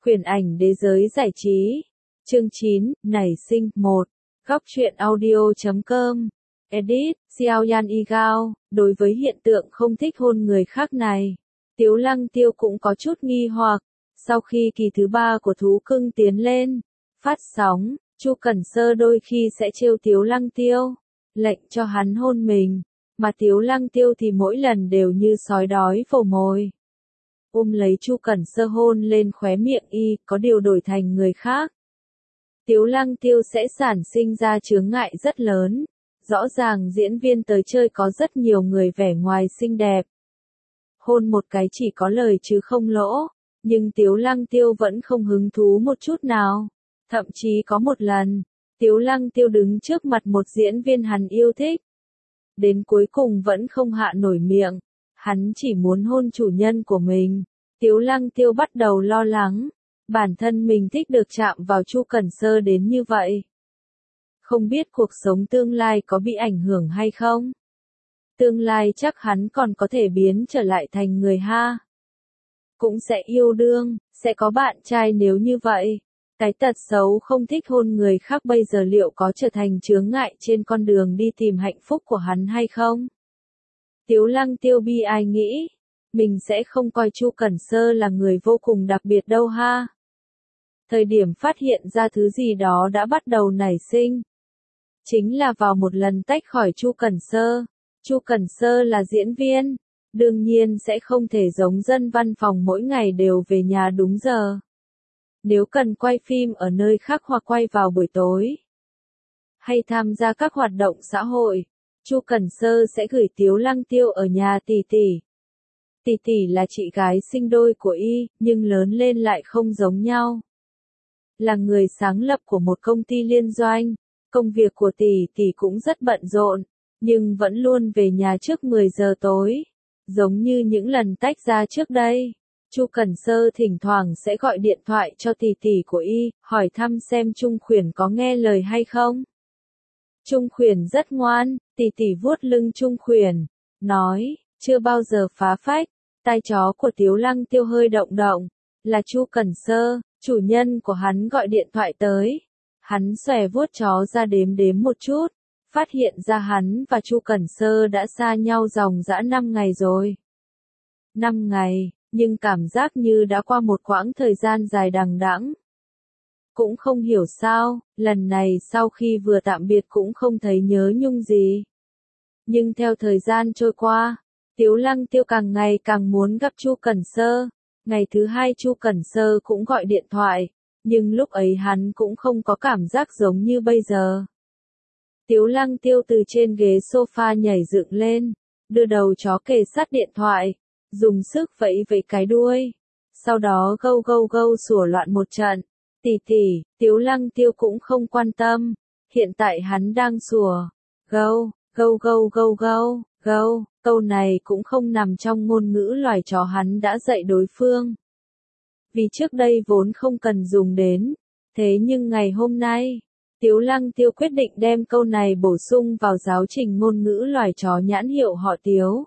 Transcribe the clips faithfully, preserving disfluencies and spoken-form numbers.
Quyền ảnh đế giới giải trí. Chương chín, nảy sinh, một. Góc truyện audio chấm com. Edit, Xiao Yan Y Gao. Đối với hiện tượng không thích hôn người khác này, Tiếu Lăng Tiêu cũng có chút nghi hoặc. Sau khi kỳ thứ ba của thú cưng tiến lên, phát sóng, Chu Cẩn Sơ đôi khi sẽ trêu Tiếu Lăng Tiêu, lệnh cho hắn hôn mình, mà Tiếu Lăng Tiêu thì mỗi lần đều như sói đói vồ mồi. Ôm lấy Chu Cẩn Sơ hôn lên khóe miệng y, có điều đổi thành người khác, Tiếu Lăng Tiêu sẽ sản sinh ra chướng ngại rất lớn. Rõ ràng diễn viên tới chơi có rất nhiều người vẻ ngoài xinh đẹp. Hôn một cái chỉ có lời chứ không lỗ, nhưng Tiếu Lăng Tiêu vẫn không hứng thú một chút nào. Thậm chí có một lần, Tiếu Lăng Tiêu đứng trước mặt một diễn viên hắn yêu thích. Đến cuối cùng vẫn không hạ nổi miệng, hắn chỉ muốn hôn chủ nhân của mình. Tiếu Lăng Tiêu bắt đầu lo lắng, bản thân mình thích được chạm vào Chu Cẩn Sơ đến như vậy. Không biết cuộc sống tương lai có bị ảnh hưởng hay không? Tương lai chắc hắn còn có thể biến trở lại thành người ha. Cũng sẽ yêu đương, sẽ có bạn trai nếu như vậy. Cái tật xấu không thích hôn người khác bây giờ liệu có trở thành chướng ngại trên con đường đi tìm hạnh phúc của hắn hay không? Tiếu Lăng Tiêu bi ai nghĩ, mình sẽ không coi Chu Cẩn Sơ là người vô cùng đặc biệt đâu ha. Thời điểm phát hiện ra thứ gì đó đã bắt đầu nảy sinh. Chính là vào một lần tách khỏi Chu Cẩn Sơ. Chu Cẩn Sơ là diễn viên, đương nhiên sẽ không thể giống dân văn phòng mỗi ngày đều về nhà đúng giờ. Nếu cần quay phim ở nơi khác hoặc quay vào buổi tối, hay tham gia các hoạt động xã hội, Chu Cẩn Sơ sẽ gửi Tiếu Lăng Tiêu ở nhà tỷ tỷ. Tỷ tỷ là chị gái sinh đôi của y, nhưng lớn lên lại không giống nhau. Là người sáng lập của một công ty liên doanh. Công việc của tỷ tỷ cũng rất bận rộn, nhưng vẫn luôn về nhà trước mười giờ tối. Giống như những lần tách ra trước đây, Chu Cẩn Sơ thỉnh thoảng sẽ gọi điện thoại cho tỷ tỷ của y, hỏi thăm xem Trung Khuyển có nghe lời hay không. Trung Khuyển rất ngoan, tỷ tỷ vuốt lưng Trung Khuyển, nói, chưa bao giờ phá phách. Tai chó của Tiếu Lăng Tiêu hơi động động, là Chu Cẩn Sơ, chủ nhân của hắn gọi điện thoại tới. Hắn xòe vuốt chó ra đếm đếm một chút, phát hiện ra hắn và Chu Cẩn Sơ đã xa nhau dòng dã năm ngày rồi. Năm ngày, nhưng cảm giác như đã qua một quãng thời gian dài đằng đẵng. Cũng không hiểu sao, lần này sau khi vừa tạm biệt cũng không thấy nhớ nhung gì. Nhưng theo thời gian trôi qua, Tiếu Lăng Tiêu càng ngày càng muốn gặp Chu Cẩn Sơ. Ngày thứ hai Chu Cẩn Sơ cũng gọi điện thoại. Nhưng lúc ấy hắn cũng không có cảm giác giống như bây giờ. Tiếu Lăng Tiêu từ trên ghế sofa nhảy dựng lên, đưa đầu chó kề sát điện thoại, dùng sức vẫy vẫy cái đuôi. Sau đó gâu gâu gâu sủa loạn một trận. Tỷ tỷ, Tiếu Lăng Tiêu cũng không quan tâm. Hiện tại hắn đang sủa. Gâu, gâu gâu gâu gâu, gâu. Câu này cũng không nằm trong ngôn ngữ loài chó hắn đã dạy đối phương. Vì trước đây vốn không cần dùng đến. Thế nhưng ngày hôm nay, Tiếu Lăng Tiêu quyết định đem câu này bổ sung vào giáo trình ngôn ngữ loài chó nhãn hiệu họ Tiếu.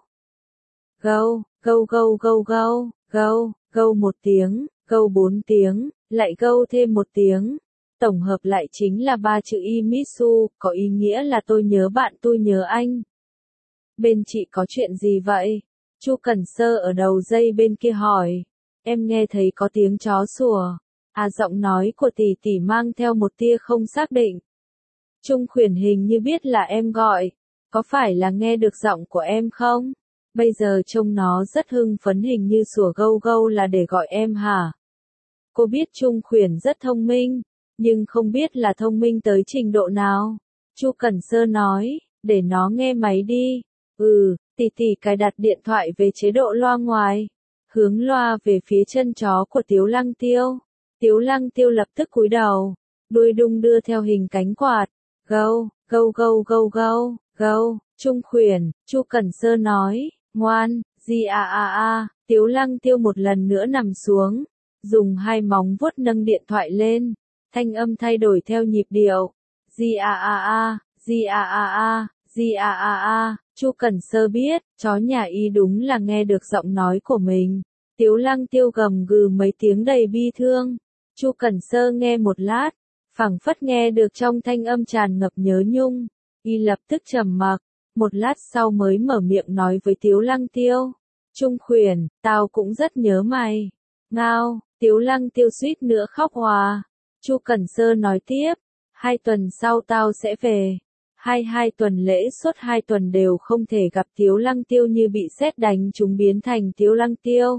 Gâu, gâu gâu gâu gâu, gâu, gâu một tiếng, gâu bốn tiếng, lại gâu thêm một tiếng. Tổng hợp lại chính là ba chữ Imitsu, có ý nghĩa là tôi nhớ bạn tôi nhớ anh. Bên chị có chuyện gì vậy? Chu Cẩn Sơ ở đầu dây bên kia hỏi. Em nghe thấy có tiếng chó sủa. À, giọng nói của tỷ tỷ mang theo một tia không xác định. Trung Khuyển hình như biết là em gọi. Có phải là nghe được giọng của em không? Bây giờ trông nó rất hưng phấn, hình như sủa gâu gâu là để gọi em hả? Cô biết Trung Khuyển rất thông minh, nhưng không biết là thông minh tới trình độ nào. Chu Cẩn Sơ nói, để nó nghe máy đi. Ừ, tỷ tỷ cài đặt điện thoại về chế độ loa ngoài. Hướng loa về phía chân chó của Tiếu Lăng Tiêu. Tiếu Lăng Tiêu lập tức cúi đầu, đuôi đung đưa theo hình cánh quạt. Gâu, gâu gâu gâu gâu, gâu. Trung Khuyển, Chu Cẩn Sơ nói, ngoan, gì à à à. Tiếu Lăng Tiêu một lần nữa nằm xuống, dùng hai móng vuốt nâng điện thoại lên, thanh âm thay đổi theo nhịp điệu. Gì à à à, gì à à à, gì à à à. Chu Cẩn Sơ biết, chó nhà y đúng là nghe được giọng nói của mình. Tiếu Lăng Tiêu gầm gừ mấy tiếng đầy bi thương. Chu Cẩn Sơ nghe một lát, phảng phất nghe được trong thanh âm tràn ngập nhớ nhung, y lập tức trầm mặc, một lát sau mới mở miệng nói với Tiếu Lăng Tiêu. Trung Khuyển, tao cũng rất nhớ mày. Ngao, Tiếu Lăng Tiêu suýt nữa khóc hòa. Chu Cẩn Sơ nói tiếp, hai tuần sau tao sẽ về. Hai hai tuần lễ suốt hai tuần đều không thể gặp Tiếu Lăng Tiêu như bị sét đánh trúng biến thành Tiếu Lăng Tiêu.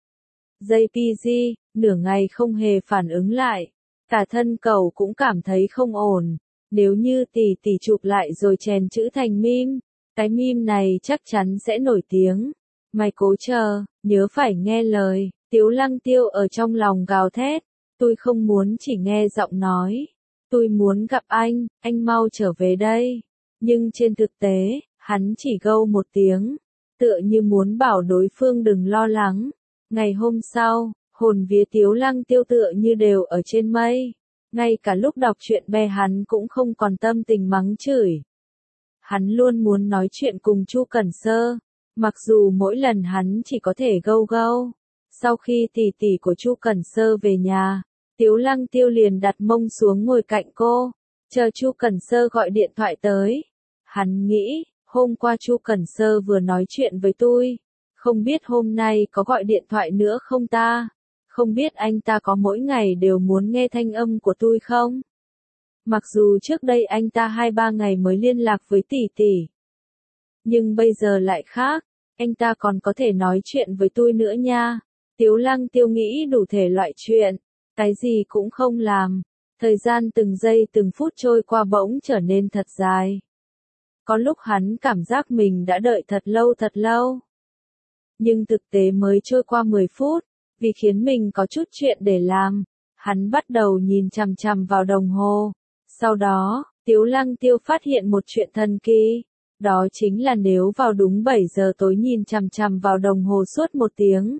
gi pê giê, nửa ngày không hề phản ứng lại. Cả thân cậu cũng cảm thấy không ổn. Nếu như tỷ tỷ chụp lại rồi chèn chữ thành meme, cái meme này chắc chắn sẽ nổi tiếng. Mày cố chờ, nhớ phải nghe lời. Tiếu Lăng Tiêu ở trong lòng gào thét. Tôi không muốn chỉ nghe giọng nói. Tôi muốn gặp anh, anh mau trở về đây. Nhưng trên thực tế, hắn chỉ gâu một tiếng. Tựa như muốn bảo đối phương đừng lo lắng. Ngày hôm sau, hồn vía Tiếu Lăng Tiêu tựa như đều ở trên mây. Ngay cả lúc đọc truyện bè hắn cũng không còn tâm tình mắng chửi. Hắn luôn muốn nói chuyện cùng Chu Cẩn Sơ. Mặc dù mỗi lần hắn chỉ có thể gâu gâu. Sau khi tỷ tỷ của Chu Cẩn Sơ về nhà, Tiếu Lăng Tiêu liền đặt mông xuống ngồi cạnh cô, chờ Chu Cẩn Sơ gọi điện thoại tới. Hắn nghĩ, hôm qua Chu Cẩn Sơ vừa nói chuyện với tôi, không biết hôm nay có gọi điện thoại nữa không ta? Không biết anh ta có mỗi ngày đều muốn nghe thanh âm của tôi không? Mặc dù trước đây anh ta hai ba ngày mới liên lạc với tỷ tỷ, nhưng bây giờ lại khác, anh ta còn có thể nói chuyện với tôi nữa nha. Tiếu Lăng Tiêu nghĩ đủ thể loại chuyện, cái gì cũng không làm. Thời gian từng giây từng phút trôi qua bỗng trở nên thật dài. Có lúc hắn cảm giác mình đã đợi thật lâu thật lâu. Nhưng thực tế mới trôi qua mười phút, vì khiến mình có chút chuyện để làm, hắn bắt đầu nhìn chằm chằm vào đồng hồ. Sau đó, Tiếu Lăng Tiêu phát hiện một chuyện thần kỳ. Đó chính là nếu vào đúng bảy giờ tối nhìn chằm chằm vào đồng hồ suốt một tiếng,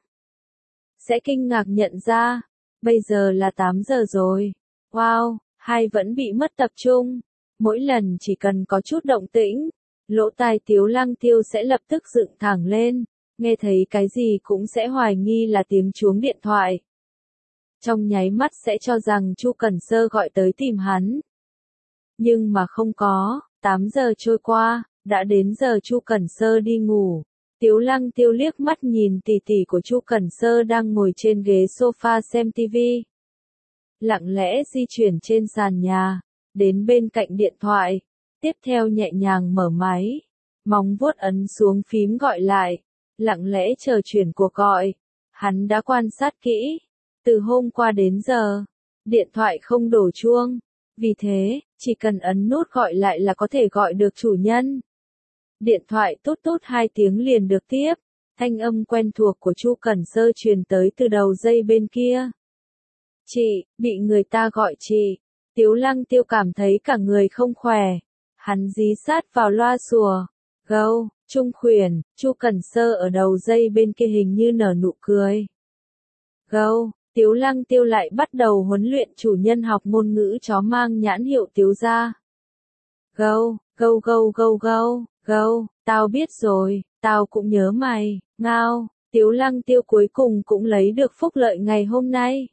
sẽ kinh ngạc nhận ra, bây giờ là tám giờ rồi. Wow, hai vẫn bị mất tập trung. Mỗi lần chỉ cần có chút động tĩnh, lỗ tai Tiếu Lăng Tiêu sẽ lập tức dựng thẳng lên, nghe thấy cái gì cũng sẽ hoài nghi là tiếng chuông điện thoại. Trong nháy mắt sẽ cho rằng Chu Cẩn Sơ gọi tới tìm hắn. Nhưng mà không có, tám giờ trôi qua, đã đến giờ Chu Cẩn Sơ đi ngủ. Tiếu Lăng Tiêu liếc mắt nhìn tỷ tỷ của Chu Cẩn Sơ đang ngồi trên ghế sofa xem tivi. Lặng lẽ di chuyển trên sàn nhà, đến bên cạnh điện thoại, tiếp theo nhẹ nhàng mở máy, móng vuốt ấn xuống phím gọi lại, lặng lẽ chờ chuyển cuộc gọi. Hắn đã quan sát kỹ, từ hôm qua đến giờ, điện thoại không đổ chuông, vì thế, chỉ cần ấn nút gọi lại là có thể gọi được chủ nhân. Điện thoại tút tút hai tiếng liền được tiếp, thanh âm quen thuộc của Chu Cẩn Sơ truyền tới từ đầu dây bên kia. Chị, bị người ta gọi chị. Tiếu Lăng Tiêu cảm thấy cả người không khỏe. Hắn dí sát vào loa sùa. Gâu, Trung Khuyển, Chu Cẩn Sơ ở đầu dây bên kia hình như nở nụ cười. Gâu, Tiếu Lăng Tiêu lại bắt đầu huấn luyện chủ nhân học ngôn ngữ chó mang nhãn hiệu Tiếu gia. Gâu, gâu gâu gâu gâu, gâu, tao biết rồi, tao cũng nhớ mày. Ngao, Tiếu Lăng Tiêu cuối cùng cũng lấy được phúc lợi ngày hôm nay.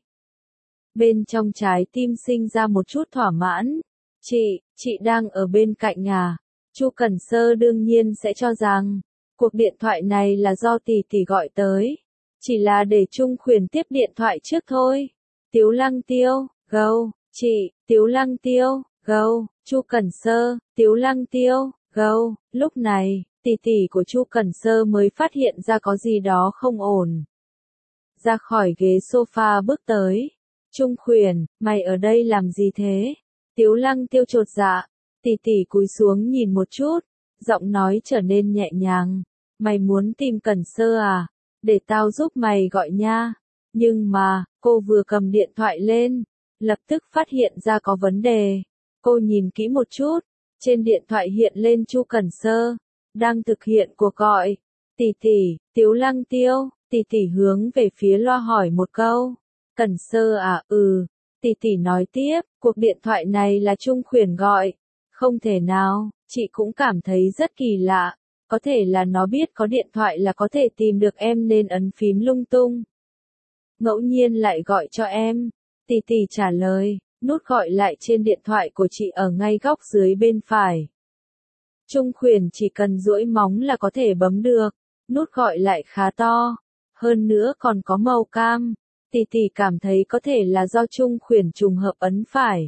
Bên trong trái tim sinh ra một chút thỏa mãn. Chị, chị đang ở bên cạnh à? Chu Cẩn Sơ đương nhiên sẽ cho rằng, cuộc điện thoại này là do tỷ tỷ gọi tới. Chỉ là để Trung Khuyển tiếp điện thoại trước thôi. Tiếu Lăng Tiêu, gâu, chị, Tiếu Lăng Tiêu, gâu, Chu Cẩn Sơ, Tiếu Lăng Tiêu, gâu. Lúc này, tỷ tỷ của Chu Cẩn Sơ mới phát hiện ra có gì đó không ổn. Ra khỏi ghế sofa bước tới. Trung Khuyển, mày ở đây làm gì thế? Tiếu Lăng Tiêu chột dạ. Tỷ tỷ cúi xuống nhìn một chút, giọng nói trở nên nhẹ nhàng. Mày muốn tìm Cẩn Sơ à? Để tao giúp mày gọi nha. Nhưng mà, cô vừa cầm điện thoại lên, lập tức phát hiện ra có vấn đề. Cô nhìn kỹ một chút, trên điện thoại hiện lên Chu Cẩn Sơ, đang thực hiện cuộc gọi. Tỷ tỷ, Tiếu Lăng Tiêu, tỷ tỷ hướng về phía loa hỏi một câu. Cẩn Sơ à, ừ. Tỷ tỷ nói tiếp, cuộc điện thoại này là Trung Khuyển gọi. Không thể nào, chị cũng cảm thấy rất kỳ lạ. Có thể là nó biết có điện thoại là có thể tìm được em nên ấn phím lung tung. Ngẫu nhiên lại gọi cho em. Tỷ tỷ trả lời, nút gọi lại trên điện thoại của chị ở ngay góc dưới bên phải. Trung Khuyển chỉ cần duỗi móng là có thể bấm được, nút gọi lại khá to, hơn nữa còn có màu cam. Tỷ tỷ cảm thấy có thể là do Trung Khuyển trùng hợp ấn phải.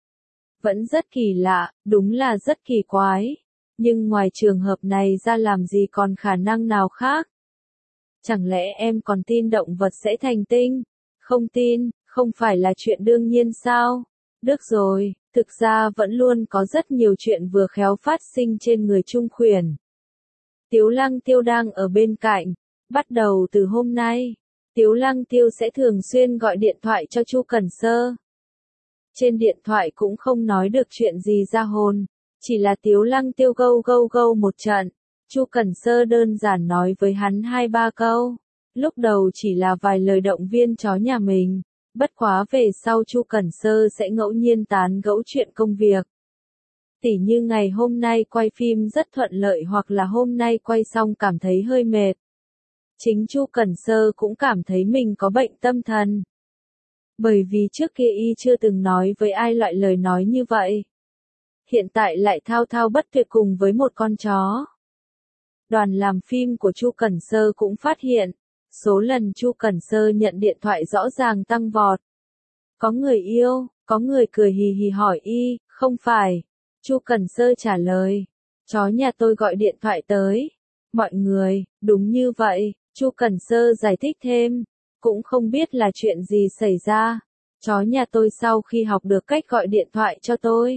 Vẫn rất kỳ lạ, đúng là rất kỳ quái. Nhưng ngoài trường hợp này ra làm gì còn khả năng nào khác? Chẳng lẽ em còn tin động vật sẽ thành tinh? Không tin, không phải là chuyện đương nhiên sao? Được rồi, thực ra vẫn luôn có rất nhiều chuyện vừa khéo phát sinh trên người Trung Khuyển. Tiếu Lăng Tiêu đang ở bên cạnh. Bắt đầu từ hôm nay, Tiếu Lăng Tiêu sẽ thường xuyên gọi điện thoại cho Chu Cẩn Sơ. Trên điện thoại cũng không nói được chuyện gì ra hồn, chỉ là Tiếu Lăng Tiêu gâu gâu gâu một trận. Chu Cẩn Sơ đơn giản nói với hắn hai ba câu. Lúc đầu chỉ là vài lời động viên chó nhà mình, bất quá về sau Chu Cẩn Sơ sẽ ngẫu nhiên tán gẫu chuyện công việc. Tỉ như ngày hôm nay quay phim rất thuận lợi hoặc là hôm nay quay xong cảm thấy hơi mệt. Chính Chu Cẩn Sơ cũng cảm thấy mình có bệnh tâm thần. Bởi vì trước kia y chưa từng nói với ai loại lời nói như vậy. Hiện tại lại thao thao bất tuyệt cùng với một con chó. Đoàn làm phim của Chu Cẩn Sơ cũng phát hiện, số lần Chu Cẩn Sơ nhận điện thoại rõ ràng tăng vọt. Có người yêu, có người cười hì hì hỏi y, không phải. Chu Cẩn Sơ trả lời, chó nhà tôi gọi điện thoại tới. Mọi người, đúng như vậy, Chu Cẩn Sơ giải thích thêm, cũng không biết là chuyện gì xảy ra. Chó nhà tôi sau khi học được cách gọi điện thoại cho tôi,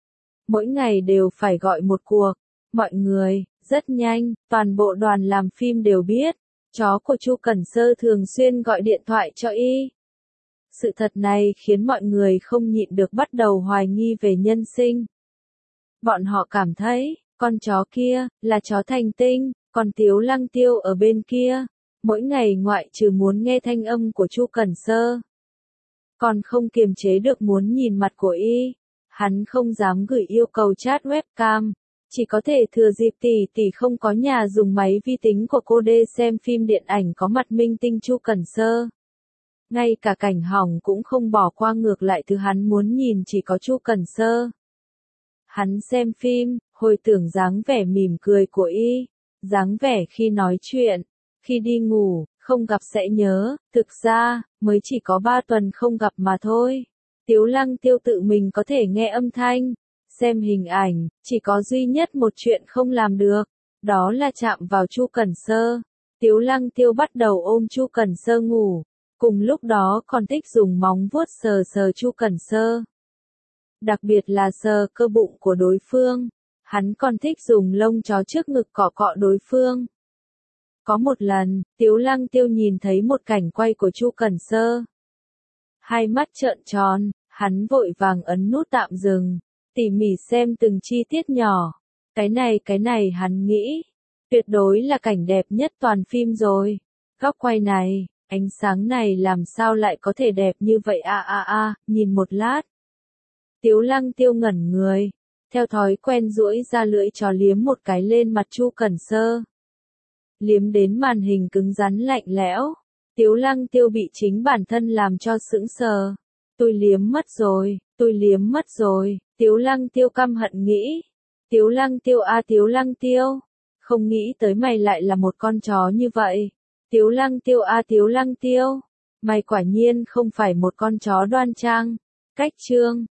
mỗi ngày đều phải gọi một cuộc. Mọi người, rất nhanh, toàn bộ đoàn làm phim đều biết, chó của Chu Cẩn Sơ thường xuyên gọi điện thoại cho y. Sự thật này khiến mọi người không nhịn được bắt đầu hoài nghi về nhân sinh. Bọn họ cảm thấy, con chó kia, là chó thành tinh, còn Tiếu Lăng Tiêu ở bên kia, mỗi ngày ngoại trừ muốn nghe thanh âm của Chu Cẩn Sơ, còn không kiềm chế được muốn nhìn mặt của y. Hắn không dám gửi yêu cầu chat webcam, chỉ có thể thừa dịp tỷ tỷ không có nhà dùng máy vi tính của cô đê xem phim điện ảnh có mặt minh tinh Chu Cẩn Sơ. Ngay cả cảnh hỏng cũng không bỏ qua, ngược lại thứ hắn muốn nhìn chỉ có Chu Cẩn Sơ. Hắn xem phim, hồi tưởng dáng vẻ mỉm cười của y, dáng vẻ khi nói chuyện, khi đi ngủ, không gặp sẽ nhớ, thực ra, mới chỉ có ba tuần không gặp mà thôi. Tiếu Lăng Tiêu tự mình có thể nghe âm thanh, xem hình ảnh, chỉ có duy nhất một chuyện không làm được, đó là chạm vào Chu Cẩn Sơ. Tiếu Lăng Tiêu bắt đầu ôm Chu Cẩn Sơ ngủ, cùng lúc đó còn thích dùng móng vuốt sờ sờ Chu Cẩn Sơ. Đặc biệt là sờ cơ bụng của đối phương, hắn còn thích dùng lông chó trước ngực cọ cọ đối phương. Có một lần, Tiếu Lăng Tiêu nhìn thấy một cảnh quay của Chu Cẩn Sơ. Hai mắt trợn tròn, hắn vội vàng ấn nút tạm dừng, tỉ mỉ xem từng chi tiết nhỏ. Cái này cái này hắn nghĩ, tuyệt đối là cảnh đẹp nhất toàn phim rồi. Góc quay này, ánh sáng này làm sao lại có thể đẹp như vậy a a a, nhìn một lát. Tiếu Lăng Tiêu ngẩn người, theo thói quen duỗi ra lưỡi chó liếm một cái lên mặt Chu Cẩn Sơ. Liếm đến màn hình cứng rắn lạnh lẽo. Tiếu Lăng Tiêu bị chính bản thân làm cho sững sờ. Tôi liếm mất rồi, tôi liếm mất rồi, Tiếu Lăng Tiêu căm hận nghĩ. Tiếu Lăng Tiêu a à, Tiếu Lăng Tiêu, không nghĩ tới mày lại là một con chó như vậy. Tiếu Lăng Tiêu a à, Tiếu Lăng Tiêu, mày quả nhiên không phải một con chó đoan trang. Cách chương